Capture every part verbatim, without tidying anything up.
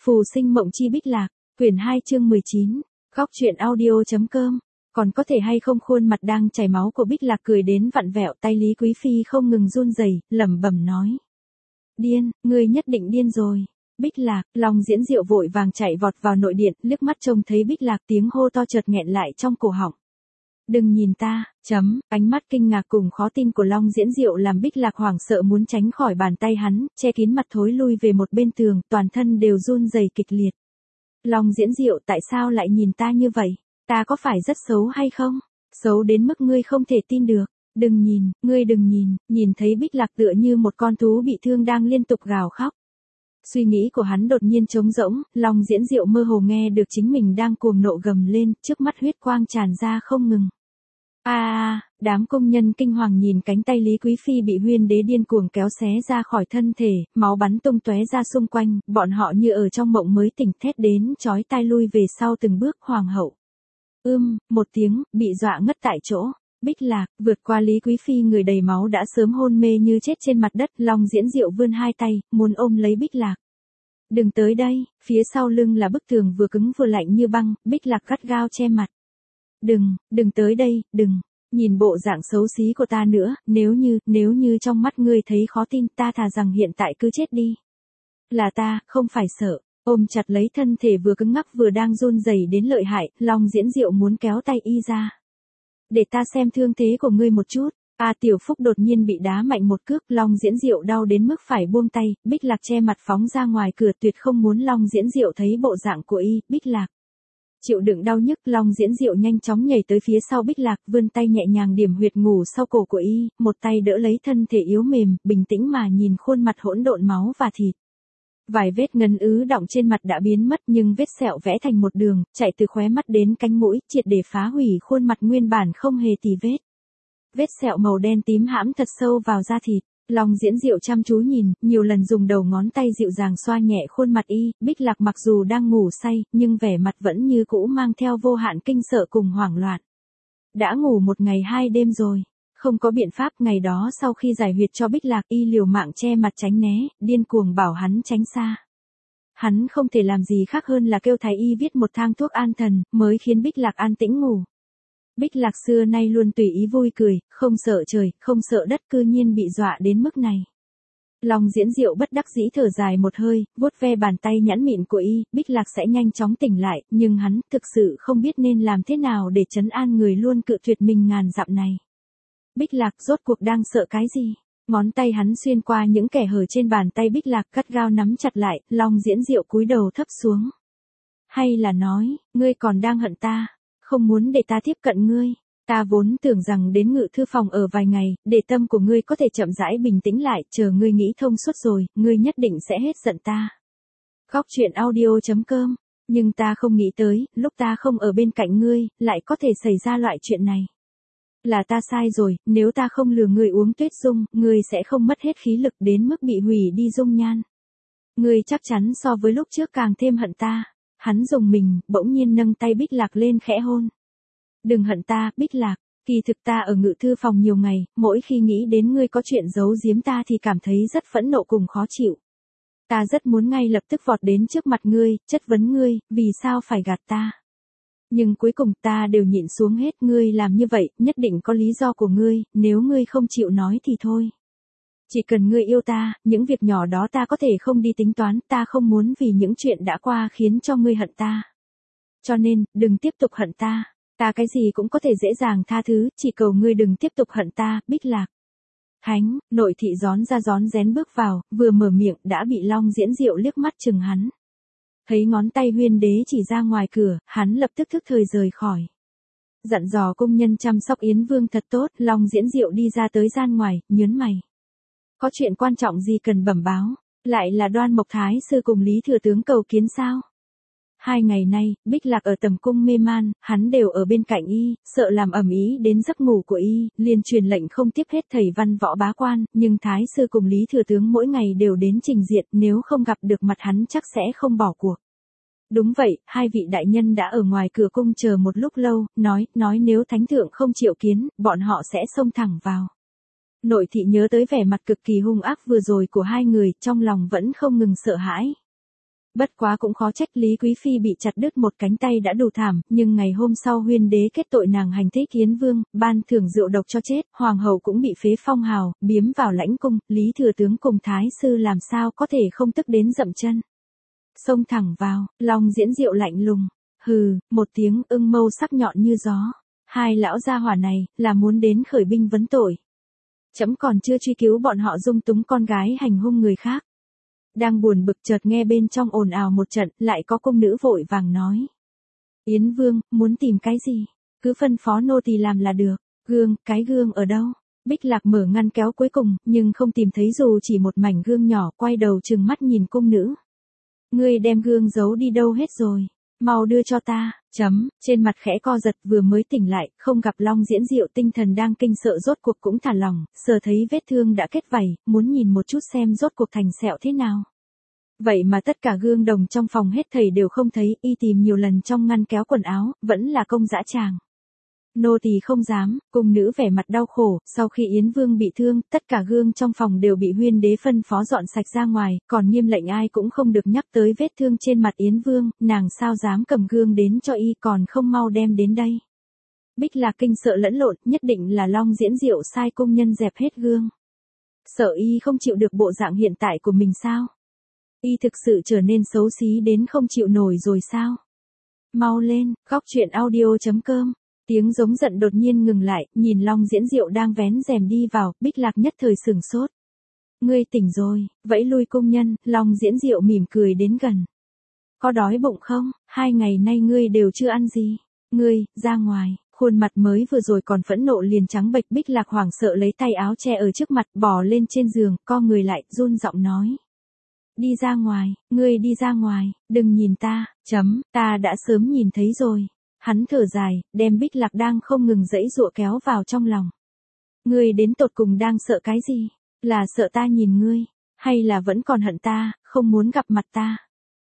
Phù sinh mộng chi Bích Lạc, quyển hai chương mười chín, góc truyện audio.com, còn có thể hay không khuôn mặt đang chảy máu của Bích Lạc cười đến vặn vẹo, tay Lý Quý Phi không ngừng run rẩy, lẩm bẩm nói. Điên, ngươi nhất định điên rồi. Bích Lạc, Long Diễn Diệu vội vàng chạy vọt vào nội điện, liếc mắt trông thấy Bích Lạc tiếng hô to chợt nghẹn lại trong cổ họng. Đừng nhìn ta, chấm, ánh mắt kinh ngạc cùng khó tin của Long Diễn Diệu làm Bích Lạc hoảng sợ muốn tránh khỏi bàn tay hắn, che kín mặt thối lui về một bên tường, toàn thân đều run rẩy kịch liệt. Long Diễn Diệu tại sao lại nhìn ta như vậy? Ta có phải rất xấu hay không? Xấu đến mức ngươi không thể tin được. Đừng nhìn, ngươi đừng nhìn, nhìn thấy Bích Lạc tựa như một con thú bị thương đang liên tục gào khóc. Suy nghĩ của hắn đột nhiên trống rỗng, Long Diễn Diệu mơ hồ nghe được chính mình đang cuồng nộ gầm lên, trước mắt huyết quang tràn ra không ngừng. A à, đám công nhân kinh hoàng nhìn cánh tay Lý Quý Phi bị Huyên Đế điên cuồng kéo xé ra khỏi thân thể, máu bắn tung tóe ra xung quanh, bọn họ như ở trong mộng mới tỉnh, thét đến chói tai lui về sau từng bước. Hoàng hậu. Ưm, một tiếng, bị dọa ngất tại chỗ. Bích Lạc, vượt qua Lý Quý Phi người đầy máu đã sớm hôn mê như chết trên mặt đất, Long Diễn Diệu vươn hai tay, muốn ôm lấy Bích Lạc. Đừng tới đây, phía sau lưng là bức tường vừa cứng vừa lạnh như băng, Bích Lạc gắt gao che mặt. Đừng, đừng tới đây, đừng, nhìn bộ dạng xấu xí của ta nữa, nếu như, nếu như trong mắt ngươi thấy khó tin, ta thà rằng hiện tại cứ chết đi. Là ta, không phải sợ. Ôm chặt lấy thân thể vừa cứng ngắc vừa đang run rẩy đến lợi hại, Long Diễn Diệu muốn kéo tay y ra. Để ta xem thương thế của ngươi một chút. A à, Tiểu Phúc đột nhiên bị đá mạnh một cước, Long Diễn Diệu đau đến mức phải buông tay, Bích Lạc che mặt phóng ra ngoài cửa, tuyệt không muốn Long Diễn Diệu thấy bộ dạng của y. Bích Lạc. Chịu đựng đau nhức, Long Diễn Diệu nhanh chóng nhảy tới phía sau Bích Lạc, vươn tay nhẹ nhàng điểm huyệt ngủ sau cổ của y, một tay đỡ lấy thân thể yếu mềm, bình tĩnh mà nhìn khuôn mặt hỗn độn máu và thịt. Vài vết ngấn ứ đọng trên mặt đã biến mất, nhưng vết sẹo vẽ thành một đường, chạy từ khóe mắt đến cánh mũi, triệt để phá hủy khuôn mặt nguyên bản không hề tì vết. Vết sẹo màu đen tím hãm thật sâu vào da thịt. Long Diễn Diệu chăm chú nhìn, nhiều lần dùng đầu ngón tay dịu dàng xoa nhẹ khuôn mặt y. Bích Lạc mặc dù đang ngủ say, nhưng vẻ mặt vẫn như cũ mang theo vô hạn kinh sợ cùng hoảng loạn. Đã ngủ một ngày hai đêm rồi. Không có biện pháp, ngày đó sau khi giải huyệt cho Bích Lạc, y liều mạng che mặt tránh né, điên cuồng bảo hắn tránh xa. Hắn không thể làm gì khác hơn là kêu thái y viết một thang thuốc an thần, mới khiến Bích Lạc an tĩnh ngủ. Bích Lạc xưa nay luôn tùy ý vui cười, không sợ trời, không sợ đất, cư nhiên bị dọa đến mức này. Long Diễn Diệu bất đắc dĩ thở dài một hơi, vuốt ve bàn tay nhẵn mịn của y, Bích Lạc sẽ nhanh chóng tỉnh lại, nhưng hắn thực sự không biết nên làm thế nào để trấn an người luôn cự tuyệt mình ngàn dặm này. Bích Lạc rốt cuộc đang sợ cái gì? Ngón tay hắn xuyên qua những kẻ hở trên bàn tay Bích Lạc, gắt gao nắm chặt lại, Long Diễn Diệu cúi đầu thấp xuống. Hay là nói, ngươi còn đang hận ta, không muốn để ta tiếp cận ngươi. Ta vốn tưởng rằng đến ngự thư phòng ở vài ngày, để tâm của ngươi có thể chậm rãi bình tĩnh lại, chờ ngươi nghĩ thông suốt rồi, ngươi nhất định sẽ hết giận ta. Góc truyện audio.com, nhưng ta không nghĩ tới, lúc ta không ở bên cạnh ngươi, lại có thể xảy ra loại chuyện này. Là ta sai rồi, nếu ta không lừa ngươi uống tuyết dung, ngươi sẽ không mất hết khí lực đến mức bị hủy đi dung nhan. Ngươi chắc chắn so với lúc trước càng thêm hận ta. Hắn dùng mình, bỗng nhiên nâng tay Bích Lạc lên khẽ hôn. Đừng hận ta, Bích Lạc, kỳ thực ta ở ngự thư phòng nhiều ngày, mỗi khi nghĩ đến ngươi có chuyện giấu giếm ta thì cảm thấy rất phẫn nộ cùng khó chịu. Ta rất muốn ngay lập tức vọt đến trước mặt ngươi, chất vấn ngươi, vì sao phải gạt ta. Nhưng cuối cùng ta đều nhịn xuống hết, ngươi làm như vậy, nhất định có lý do của ngươi, nếu ngươi không chịu nói thì thôi. Chỉ cần ngươi yêu ta, những việc nhỏ đó ta có thể không đi tính toán, ta không muốn vì những chuyện đã qua khiến cho ngươi hận ta. Cho nên, đừng tiếp tục hận ta, ta cái gì cũng có thể dễ dàng tha thứ, chỉ cầu ngươi đừng tiếp tục hận ta, Bích Lạc. Thánh, nội thị rón ra rón rén bước vào, vừa mở miệng đã bị Long Diễn Diệu liếc mắt chừng hắn. Thấy ngón tay Huyên Đế chỉ ra ngoài cửa, hắn lập tức thức thời rời khỏi. Dặn dò công nhân chăm sóc Yến Vương thật tốt, Long Diễn Diệu đi ra tới gian ngoài, nhớn mày. Có chuyện quan trọng gì cần bẩm báo, lại là Đoan Mộc Thái sư cùng Lý Thừa tướng cầu kiến sao? Hai ngày nay, Bích Lạc ở tầm cung mê man, hắn đều ở bên cạnh y, sợ làm ầm ĩ đến giấc ngủ của y, liền truyền lệnh không tiếp hết thầy văn võ bá quan, nhưng Thái sư cùng Lý Thừa tướng mỗi ngày đều đến trình diện, nếu không gặp được mặt hắn chắc sẽ không bỏ cuộc. Đúng vậy, hai vị đại nhân đã ở ngoài cửa cung chờ một lúc lâu, nói, nói nếu thánh thượng không chịu kiến, bọn họ sẽ xông thẳng vào. Nội thị nhớ tới vẻ mặt cực kỳ hung ác vừa rồi của hai người, trong lòng vẫn không ngừng sợ hãi. Bất quá cũng khó trách Lý Quý Phi bị chặt đứt một cánh tay đã đủ thảm, nhưng ngày hôm sau Huyên đế kết tội nàng hành thích Yến Vương, ban thưởng rượu độc cho chết, hoàng hậu cũng bị phế phong hào, biếm vào lãnh cung, Lý thừa tướng cùng thái sư làm sao có thể không tức đến dậm chân. Xông thẳng vào, Long Diễn Diệu lạnh lùng, hừ, một tiếng ưng mâu sắc nhọn như gió. Hai lão gia hỏa này, là muốn đến khởi binh vấn tội. Trẫm còn chưa truy cứu bọn họ dung túng con gái hành hung người khác. Đang buồn bực chợt nghe bên trong ồn ào một trận, lại có cung nữ vội vàng nói. Yến Vương, muốn tìm cái gì? Cứ phân phó nô tỳ làm là được. Gương, cái gương ở đâu? Bích Lạc mở ngăn kéo cuối cùng, nhưng không tìm thấy dù chỉ một mảnh gương nhỏ, quay đầu trừng mắt nhìn cung nữ. Ngươi đem gương giấu đi đâu hết rồi? Mau đưa cho ta, chấm, trên mặt khẽ co giật vừa mới tỉnh lại, không gặp Long Diễn Diệu tinh thần đang kinh sợ rốt cuộc cũng thả lỏng, sờ thấy vết thương đã kết vảy, muốn nhìn một chút xem rốt cuộc thành sẹo thế nào. Vậy mà tất cả gương đồng trong phòng hết thầy đều không thấy, y tìm nhiều lần trong ngăn kéo quần áo, vẫn là công dã tràng. Nô tỳ không dám, cung nữ vẻ mặt đau khổ, sau khi Yến Vương bị thương, tất cả gương trong phòng đều bị Huyên đế phân phó dọn sạch ra ngoài, còn nghiêm lệnh ai cũng không được nhắc tới vết thương trên mặt Yến Vương, nàng sao dám cầm gương đến cho y còn không mau đem đến đây. Bích Lạc kinh sợ lẫn lộn, nhất định là Long Diễn Diệu sai công nhân dẹp hết gương. Sợ y không chịu được bộ dạng hiện tại của mình sao? Y thực sự trở nên xấu xí đến không chịu nổi rồi sao? Mau lên, góc truyện audio chấm com. Tiếng giống giận đột nhiên ngừng lại, nhìn Long Diễn Diệu đang vén rèm đi vào, Bích Lạc nhất thời sửng sốt. Ngươi tỉnh rồi, vẫy lui công nhân, Long Diễn Diệu mỉm cười đến gần. Có đói bụng không? Hai ngày nay ngươi đều chưa ăn gì. Ngươi, ra ngoài, khuôn mặt mới vừa rồi còn phẫn nộ liền trắng bệch. Bích Lạc hoảng sợ lấy tay áo che ở trước mặt, bò lên trên giường, co người lại, run giọng nói. Đi ra ngoài, ngươi đi ra ngoài, đừng nhìn ta, chấm, ta đã sớm nhìn thấy rồi. Hắn thở dài, đem Bích Lạc đang không ngừng giãy giụa kéo vào trong lòng. Ngươi đến tột cùng đang sợ cái gì? Là sợ ta nhìn ngươi, hay là vẫn còn hận ta, không muốn gặp mặt ta?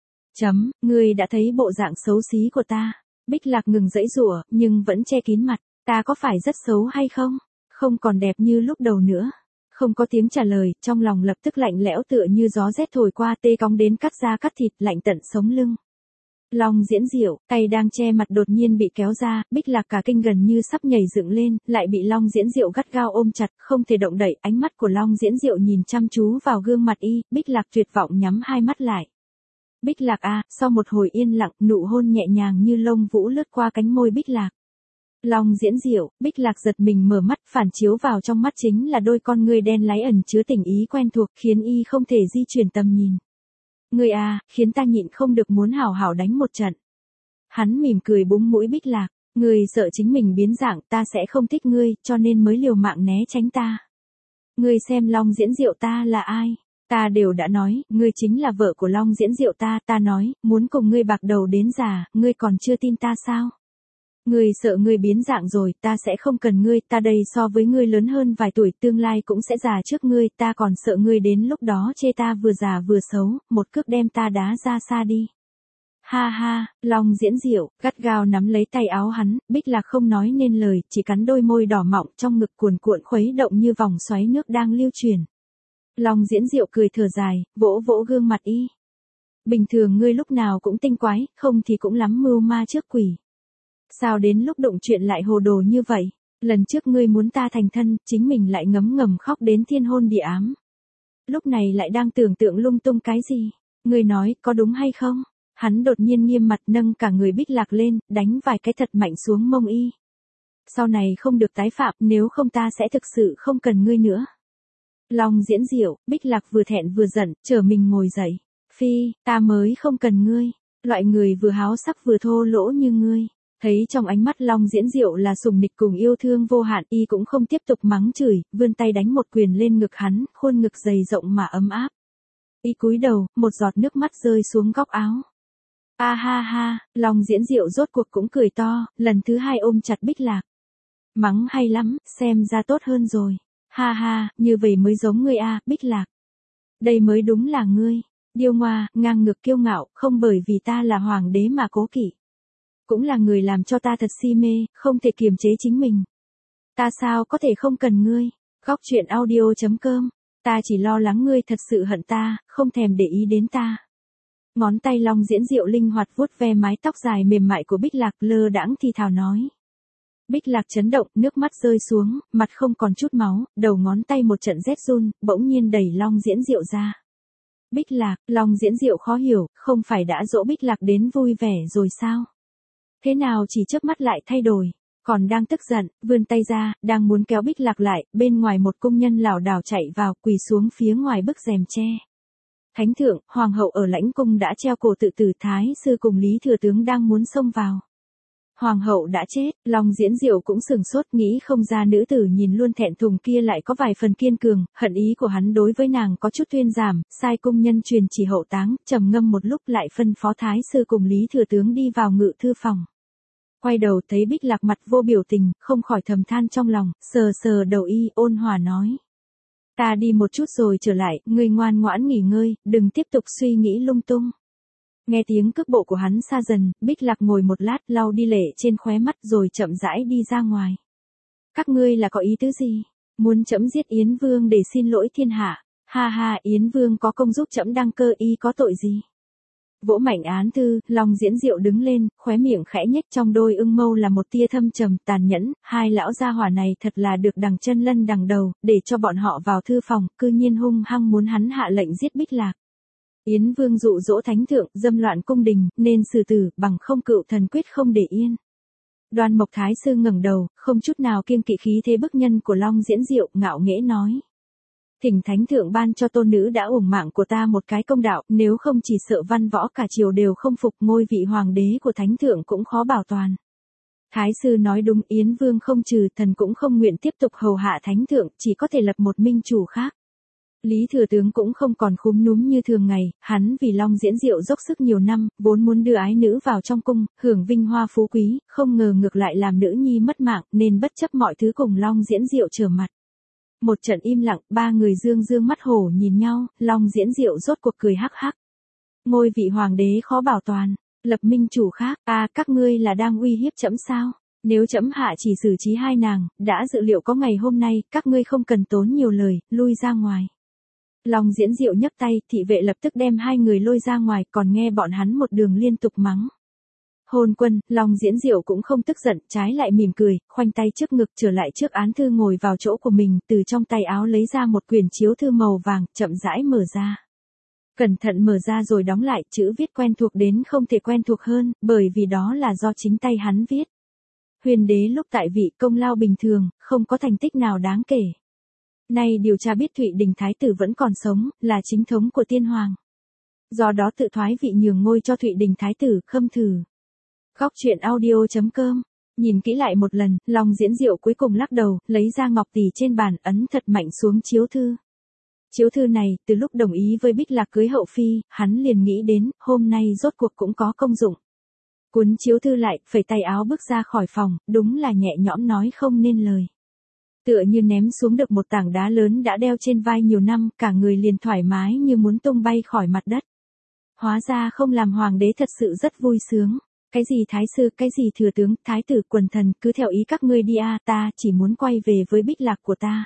Chấm, ngươi đã thấy bộ dạng xấu xí của ta. Bích Lạc ngừng giãy giụa, nhưng vẫn che kín mặt. Ta có phải rất xấu hay không? Không còn đẹp như lúc đầu nữa. Không có tiếng trả lời, trong lòng lập tức lạnh lẽo tựa như gió rét thổi qua, tê cóng đến cắt da cắt thịt, lạnh tận sống lưng. Long Diễn Diệu, tay đang che mặt đột nhiên bị kéo ra, Bích Lạc cả kinh gần như sắp nhảy dựng lên, lại bị Long Diễn Diệu gắt gao ôm chặt, không thể động đậy, ánh mắt của Long Diễn Diệu nhìn chăm chú vào gương mặt y, Bích Lạc tuyệt vọng nhắm hai mắt lại. Bích Lạc a, sau một hồi yên lặng, nụ hôn nhẹ nhàng như lông vũ lướt qua cánh môi Bích Lạc. Long Diễn Diệu, Bích Lạc giật mình mở mắt, phản chiếu vào trong mắt chính là đôi con ngươi đen láy ẩn chứa tình ý quen thuộc, khiến y không thể di chuyển tầm nhìn. Ngươi à, khiến ta nhịn không được muốn hảo hảo đánh một trận. Hắn mỉm cười búng mũi Bích Lạc, ngươi sợ chính mình biến dạng, ta sẽ không thích ngươi, cho nên mới liều mạng né tránh ta. Ngươi xem Long Diễn Diệu ta là ai? Ta đều đã nói, ngươi chính là vợ của Long Diễn Diệu ta, ta nói, muốn cùng ngươi bạc đầu đến già, ngươi còn chưa tin ta sao? Ngươi sợ ngươi biến dạng rồi, ta sẽ không cần ngươi, ta đây so với ngươi lớn hơn vài tuổi, tương lai cũng sẽ già trước ngươi, ta còn sợ ngươi đến lúc đó chê ta vừa già vừa xấu, một cước đem ta đá ra xa đi. Ha ha, Long Diễn Diệu, gắt gao nắm lấy tay áo hắn, Bích Lạc không nói nên lời, chỉ cắn đôi môi đỏ mọng trong ngực cuồn cuộn khuấy động như vòng xoáy nước đang lưu chuyển. Long Diễn Diệu cười thở dài, vỗ vỗ gương mặt y. Bình thường ngươi lúc nào cũng tinh quái, không thì cũng lắm mưu ma trước quỷ. Sao đến lúc đụng chuyện lại hồ đồ như vậy? Lần trước ngươi muốn ta thành thân, chính mình lại ngấm ngầm khóc đến thiên hôn địa ám. Lúc này lại đang tưởng tượng lung tung cái gì? Ngươi nói, có đúng hay không? Hắn đột nhiên nghiêm mặt nâng cả người Bích Lạc lên, đánh vài cái thật mạnh xuống mông y. Sau này không được tái phạm, nếu không ta sẽ thực sự không cần ngươi nữa. Long Diễn Diệu, Bích Lạc vừa thẹn vừa giận, trở mình ngồi dậy. Phi, ta mới không cần ngươi. Loại người vừa háo sắc vừa thô lỗ như ngươi. Thấy trong ánh mắt Long Diễn Diệu là sùng nịch cùng yêu thương vô hạn, y cũng không tiếp tục mắng chửi, vươn tay đánh một quyền lên ngực hắn, khuôn ngực dày rộng mà ấm áp. Y cúi đầu, một giọt nước mắt rơi xuống góc áo. A ha ha, Long Diễn Diệu rốt cuộc cũng cười to, lần thứ hai ôm chặt Bích Lạc. Mắng hay lắm, xem ra tốt hơn rồi. Ha ha, như vậy mới giống ngươi a, Bích Lạc. Đây mới đúng là ngươi, điêu ngoa, ngang ngược kiêu ngạo, không bởi vì ta là hoàng đế mà cố kỵ. Cũng là người làm cho ta thật si mê, không thể kiềm chế chính mình. Ta sao có thể không cần ngươi? Góc truyện audio chấm com. Ta chỉ lo lắng ngươi thật sự hận ta, không thèm để ý đến ta. Ngón tay Long Diễn Diệu linh hoạt vuốt ve mái tóc dài mềm mại của Bích Lạc, lơ đãng thì thào nói. Bích Lạc chấn động, nước mắt rơi xuống, mặt không còn chút máu, đầu ngón tay một trận rét run, bỗng nhiên đẩy Long Diễn Diệu ra. Bích Lạc, Long Diễn Diệu khó hiểu, không phải đã dỗ Bích Lạc đến vui vẻ rồi sao? Thế nào chỉ chớp mắt lại thay đổi? Còn đang tức giận, vươn tay ra, đang muốn kéo Bích Lạc lại, bên ngoài một cung nhân lảo đảo chạy vào, quỳ xuống phía ngoài bức rèm tre. Thánh thượng, hoàng hậu ở lãnh cung đã treo cổ tự tử, thái sư cùng Lý thừa tướng đang muốn xông vào. Hoàng hậu đã chết, Long Diễn Diệu cũng sừng sốt, nghĩ không ra nữ tử nhìn luôn thẹn thùng kia lại có vài phần kiên cường, hận ý của hắn đối với nàng có chút thuyên giảm, sai cung nhân truyền chỉ hậu táng, trầm ngâm một lúc lại phân phó thái sư cùng Lý thừa tướng đi vào ngự thư phòng. Quay đầu thấy Bích Lạc mặt vô biểu tình, không khỏi thầm than trong lòng, sờ sờ đầu y, ôn hòa nói. Ta đi một chút rồi trở lại, ngươi ngoan ngoãn nghỉ ngơi, đừng tiếp tục suy nghĩ lung tung. Nghe tiếng cước bộ của hắn xa dần, Bích Lạc ngồi một lát lau đi lệ trên khóe mắt rồi chậm rãi đi ra ngoài. Các ngươi là có ý tứ gì? Muốn trẫm giết Yến Vương để xin lỗi thiên hạ? Ha ha, Yến Vương có công giúp trẫm đăng cơ, y có tội gì? Vỗ mạnh án thư, Long Diễn Diệu đứng lên, khóe miệng khẽ nhếch, trong đôi ưng mâu là một tia thâm trầm tàn nhẫn, hai lão gia hỏa này thật là được đằng chân lân đằng đầu, để cho bọn họ vào thư phòng, cư nhiên hung hăng muốn hắn hạ lệnh giết Bích Lạc. Yến Vương dụ dỗ thánh thượng, dâm loạn cung đình, nên xử tử, bằng không cựu thần quyết không để yên. Đoan Mộc Thái sư ngẩng đầu, không chút nào kiêng kỵ khí thế bức nhân của Long Diễn Diệu, ngạo nghễ nói. Thỉnh thánh thượng ban cho tôn nữ đã uổng mạng của ta một cái công đạo, nếu không chỉ sợ văn võ cả triều đều không phục, ngôi vị hoàng đế của thánh thượng cũng khó bảo toàn. Thái sư nói đúng, Yến Vương không trừ, thần cũng không nguyện tiếp tục hầu hạ thánh thượng, chỉ có thể lập một minh chủ khác. Lý thừa tướng cũng không còn khúm núm như thường ngày, hắn vì Long Diễn Diệu dốc sức nhiều năm, vốn muốn đưa ái nữ vào trong cung, hưởng vinh hoa phú quý, không ngờ ngược lại làm nữ nhi mất mạng, nên bất chấp mọi thứ cùng Long Diễn Diệu trở mặt. Một trận im lặng, ba người dương dương mắt hổ nhìn nhau, Long Diễn Diệu rốt cuộc cười hắc hắc. Ngôi vị hoàng đế khó bảo toàn, lập minh chủ khác, à các ngươi là đang uy hiếp trẫm sao? Nếu trẫm hạ chỉ xử trí hai nàng, đã dự liệu có ngày hôm nay, các ngươi không cần tốn nhiều lời, lui ra ngoài. Long Diễn Diệu nhấc tay, thị vệ lập tức đem hai người lôi ra ngoài, còn nghe bọn hắn một đường liên tục mắng. Hôn quân, Long Diễn Diệu cũng không tức giận, trái lại mỉm cười, khoanh tay trước ngực trở lại trước án thư ngồi vào chỗ của mình, từ trong tay áo lấy ra một quyển chiếu thư màu vàng, chậm rãi mở ra. Cẩn thận mở ra rồi đóng lại, chữ viết quen thuộc đến không thể quen thuộc hơn, bởi vì đó là do chính tay hắn viết. Huyền đế lúc tại vị công lao bình thường, không có thành tích nào đáng kể. Nay điều tra biết Thụy Đình Thái tử vẫn còn sống, là chính thống của tiên hoàng. Do đó tự thoái vị nhường ngôi cho Thụy Đình Thái tử, khâm thử. Góc truyện audio chấm com. Nhìn kỹ lại một lần, Long Diễn Diệu cuối cùng lắc đầu, lấy ra ngọc tỷ trên bàn, ấn thật mạnh xuống chiếu thư. Chiếu thư này, từ lúc đồng ý với Bích Lạc cưới hậu phi, hắn liền nghĩ đến, hôm nay rốt cuộc cũng có công dụng. Cuốn chiếu thư lại, phẩy tay áo bước ra khỏi phòng, đúng là nhẹ nhõm nói không nên lời. Tựa như ném xuống được một tảng đá lớn đã đeo trên vai nhiều năm, cả người liền thoải mái như muốn tung bay khỏi mặt đất. Hóa ra không làm hoàng đế thật sự rất vui sướng. Cái gì thái sư, cái gì thừa tướng, thái tử, quần thần, cứ theo ý các ngươi đi a, ta chỉ muốn quay về với Bích Lạc của ta.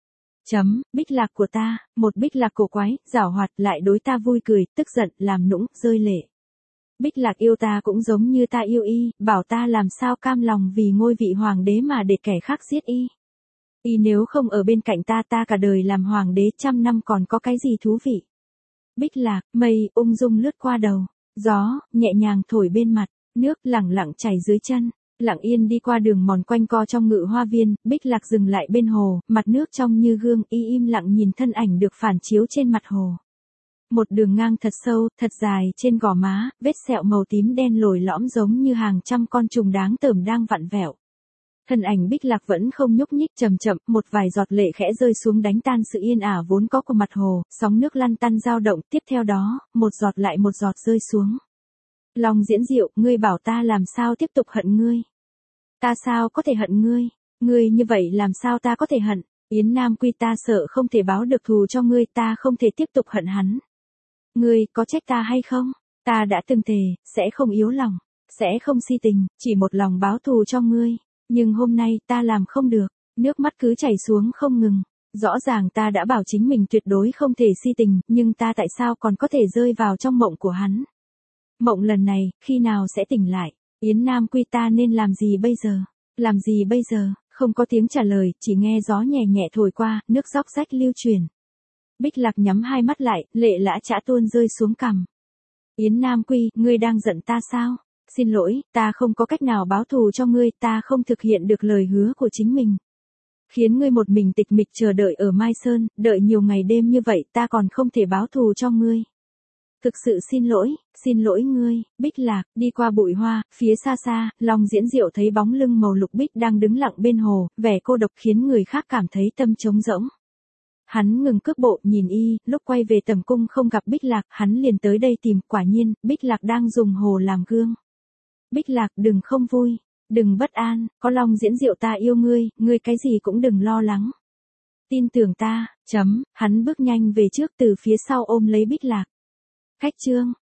Chấm, Bích Lạc của ta, một Bích Lạc cổ quái, giảo hoạt, lại đối ta vui cười, tức giận, làm nũng, rơi lệ. Bích Lạc yêu ta cũng giống như ta yêu y, bảo ta làm sao cam lòng vì ngôi vị hoàng đế mà để kẻ khác giết y. Y nếu không ở bên cạnh ta, ta cả đời làm hoàng đế trăm năm còn có cái gì thú vị. Bích Lạc, mây, ung dung lướt qua đầu, gió, nhẹ nhàng thổi bên mặt, nước lẳng lặng chảy dưới chân, lặng yên đi qua đường mòn quanh co trong ngự hoa viên, Bích Lạc dừng lại bên hồ, mặt nước trong như gương, y im lặng nhìn thân ảnh được phản chiếu trên mặt hồ. Một đường ngang thật sâu, thật dài, trên gò má, vết sẹo màu tím đen lồi lõm giống như hàng trăm con trùng đáng tởm đang vặn vẹo. Thân ảnh Bích Lạc vẫn không nhúc nhích, chậm chậm, một vài giọt lệ khẽ rơi xuống đánh tan sự yên ả vốn có của mặt hồ, sóng nước lăn tăn dao động, tiếp theo đó, một giọt lại một giọt rơi xuống. Long Diễn Diệu, ngươi bảo ta làm sao tiếp tục hận ngươi? Ta sao có thể hận ngươi? Ngươi như vậy làm sao ta có thể hận? Yến Nam Quy ta sợ không thể báo được thù cho ngươi, ta không thể tiếp tục hận hắn. Ngươi có trách ta hay không? Ta đã từng thề, sẽ không yếu lòng, sẽ không si tình, chỉ một lòng báo thù cho ngươi. Nhưng hôm nay ta làm không được, nước mắt cứ chảy xuống không ngừng. Rõ ràng ta đã bảo chính mình tuyệt đối không thể si tình, nhưng ta tại sao còn có thể rơi vào trong mộng của hắn? Mộng lần này, khi nào sẽ tỉnh lại? Yến Nam Quy ta nên làm gì bây giờ? Làm gì bây giờ? Không có tiếng trả lời, chỉ nghe gió nhẹ nhẹ thổi qua, nước róc rách lưu truyền. Bích Lạc nhắm hai mắt lại, lệ lã chã tuôn rơi xuống cằm. Yến Nam Quy, ngươi đang giận ta sao? Xin lỗi, ta không có cách nào báo thù cho ngươi, ta không thực hiện được lời hứa của chính mình. Khiến ngươi một mình tịch mịch chờ đợi ở Mai Sơn, đợi nhiều ngày đêm như vậy ta còn không thể báo thù cho ngươi. Thực sự xin lỗi, xin lỗi ngươi. Bích Lạc, đi qua bụi hoa, phía xa xa, Long Diễn Diệu thấy bóng lưng màu lục bích đang đứng lặng bên hồ, vẻ cô độc khiến người khác cảm thấy tâm trống rỗng. Hắn ngừng cước bộ nhìn y, lúc quay về tầm cung không gặp Bích Lạc, hắn liền tới đây tìm, quả nhiên, Bích Lạc đang dùng hồ làm gương. Bích Lạc, đừng không vui, đừng bất an, có Long Diễn Diệu ta yêu ngươi, ngươi cái gì cũng đừng lo lắng. Tin tưởng ta, chấm, hắn bước nhanh về trước từ phía sau ôm lấy Bích Lạc. Khách trương,